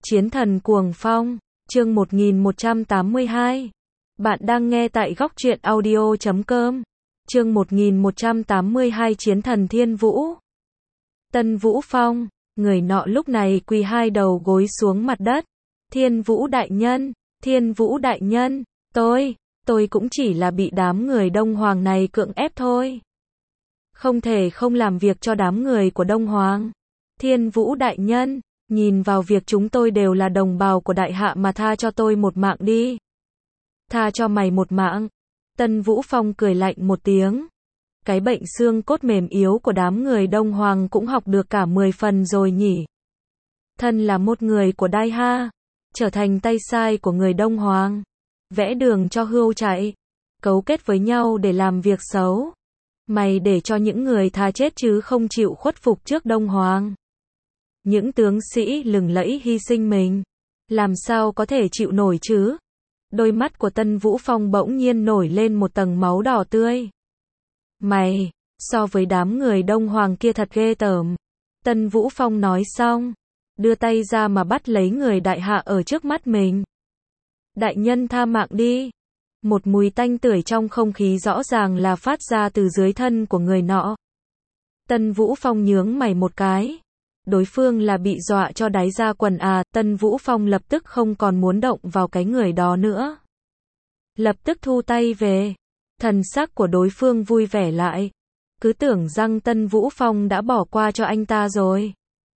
Chiến thần cuồng phong, chương 1182. Bạn đang nghe tại góc truyện audio.com. Chương 1182 Chiến thần Thiên Vũ. Tân Vũ Phong, người nọ lúc này quỳ hai đầu gối xuống mặt đất. Thiên Vũ đại nhân, Thiên Vũ đại nhân, tôi cũng chỉ là bị đám người Đông Hoàng này cưỡng ép thôi. Không thể không làm việc cho đám người của Đông Hoàng. Thiên Vũ đại nhân, nhìn vào việc chúng tôi đều là đồng bào của đại hạ mà tha cho tôi một mạng đi. Tha cho mày một mạng. Tân Vũ Phong cười lạnh một tiếng. Cái bệnh xương cốt mềm yếu của đám người Đông Hoàng cũng học được cả 10 phần rồi nhỉ. Thân là một người của Đai Ha, trở thành tay sai của người Đông Hoàng, vẽ đường cho hươu chạy, cấu kết với nhau để làm việc xấu. Mày để cho những người tha chết chứ không chịu khuất phục trước Đông Hoàng. Những tướng sĩ lừng lẫy hy sinh mình, làm sao có thể chịu nổi chứ? Đôi mắt của Tân Vũ Phong bỗng nhiên nổi lên một tầng máu đỏ tươi. Mày, so với đám người Đông Hoàng kia thật ghê tởm. Tân Vũ Phong nói xong, đưa tay ra mà bắt lấy người đại hạ ở trước mắt mình. Đại nhân tha mạng đi. Một mùi tanh tưởi trong không khí rõ ràng là phát ra từ dưới thân của người nọ. Tân Vũ Phong nhướng mày một cái. Đối phương là bị dọa cho đáy ra quần à. Tân Vũ Phong lập tức không còn muốn động vào cái người đó nữa. Lập tức thu tay về. Thần sắc của đối phương vui vẻ lại. Cứ tưởng rằng Tân Vũ Phong đã bỏ qua cho anh ta rồi.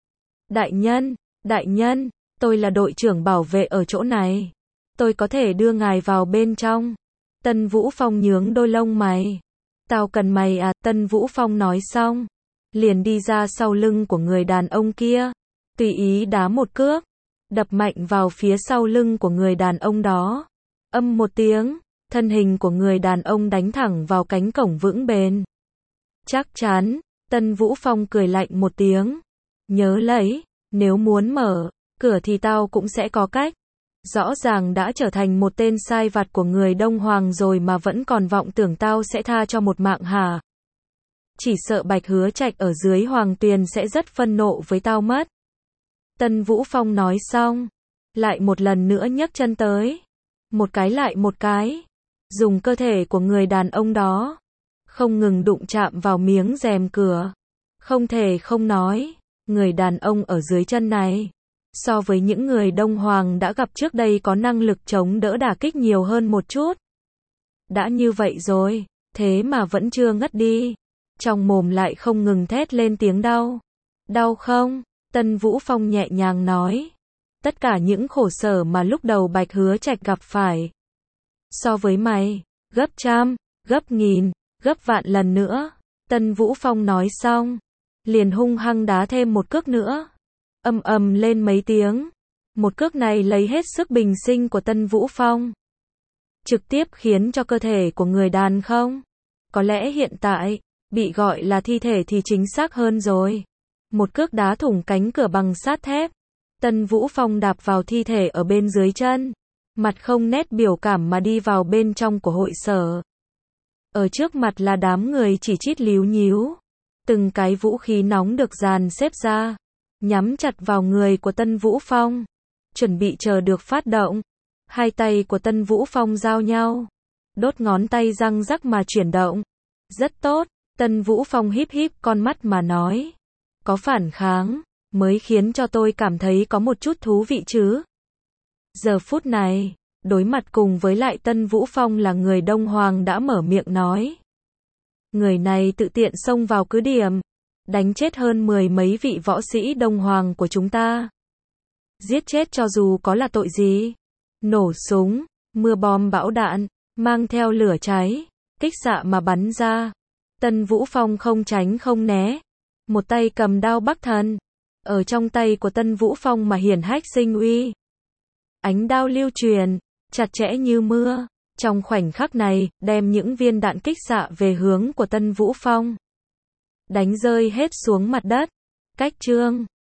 Đại nhân, tôi là đội trưởng bảo vệ ở chỗ này. Tôi có thể đưa ngài vào bên trong. Tân Vũ Phong nhướng đôi lông mày. Tao cần mày à. Tân Vũ Phong nói xong, liền đi ra sau lưng của người đàn ông kia, tùy ý đá một cước, đập mạnh vào phía sau lưng của người đàn ông đó. Âm một tiếng, thân hình của người đàn ông đánh thẳng vào cánh cổng vững bền. Chắc chắn. Tân Vũ Phong cười lạnh một tiếng. Nhớ lấy, nếu muốn mở cửa thì tao cũng sẽ có cách. Rõ ràng đã trở thành một tên sai vặt của người Đông Hoàng rồi mà vẫn còn vọng tưởng tao sẽ tha cho một mạng hả? Chỉ sợ Bạch Hứa Trạch ở dưới Hoàng Tuyền sẽ rất phân nộ với tao mất. Tân Vũ Phong nói xong, lại một lần nữa nhấc chân tới. Một cái lại một cái. Dùng cơ thể của người đàn ông đó không ngừng đụng chạm vào miếng rèm cửa. Không thể không nói, người đàn ông ở dưới chân này, so với những người Đông Hoàng đã gặp trước đây có năng lực chống đỡ đả kích nhiều hơn một chút. Đã như vậy rồi, thế mà vẫn chưa ngất đi. Trong mồm lại không ngừng thét lên tiếng đau. Đau không? Tân Vũ Phong nhẹ nhàng nói. Tất cả những khổ sở mà lúc đầu Bạch Hứa Trạch gặp phải, so với mày, gấp trăm, gấp nghìn, gấp vạn lần nữa. Tân Vũ Phong nói xong, liền hung hăng đá thêm một cước nữa. Ầm ầm lên mấy tiếng. Một cước này lấy hết sức bình sinh của Tân Vũ Phong, trực tiếp khiến cho cơ thể của người đàn không, có lẽ hiện tại bị gọi là thi thể thì chính xác hơn rồi. Một cước đá thủng cánh cửa bằng sắt thép. Tân Vũ Phong đạp vào thi thể ở bên dưới chân, mặt không nét biểu cảm mà đi vào bên trong của hội sở. Ở trước mặt là đám người chỉ chít líu nhíu. Từng cái vũ khí nóng được dàn xếp ra, nhắm chặt vào người của Tân Vũ Phong, chuẩn bị chờ được phát động. Hai tay của Tân Vũ Phong giao nhau, đốt ngón tay răng rắc mà chuyển động. Rất tốt. Tân Vũ Phong híp híp con mắt mà nói. Có phản kháng, mới khiến cho tôi cảm thấy có một chút thú vị chứ. Giờ phút này, đối mặt cùng với lại Tân Vũ Phong là người Đông Hoàng đã mở miệng nói. Người này tự tiện xông vào cứ điểm, đánh chết hơn 10 mấy vị võ sĩ Đông Hoàng của chúng ta. Giết chết cho dù có là tội gì. Nổ súng, mưa bom bão đạn, mang theo lửa cháy, kích xạ mà bắn ra. Tân Vũ Phong không tránh không né. Một tay cầm đao Bắc Thần. Ở trong tay của Tân Vũ Phong mà hiển hách sinh uy. Ánh đao lưu truyền, chặt chẽ như mưa. Trong khoảnh khắc này, đem những viên đạn kích xạ về hướng của Tân Vũ Phong, đánh rơi hết xuống mặt đất. Cách chương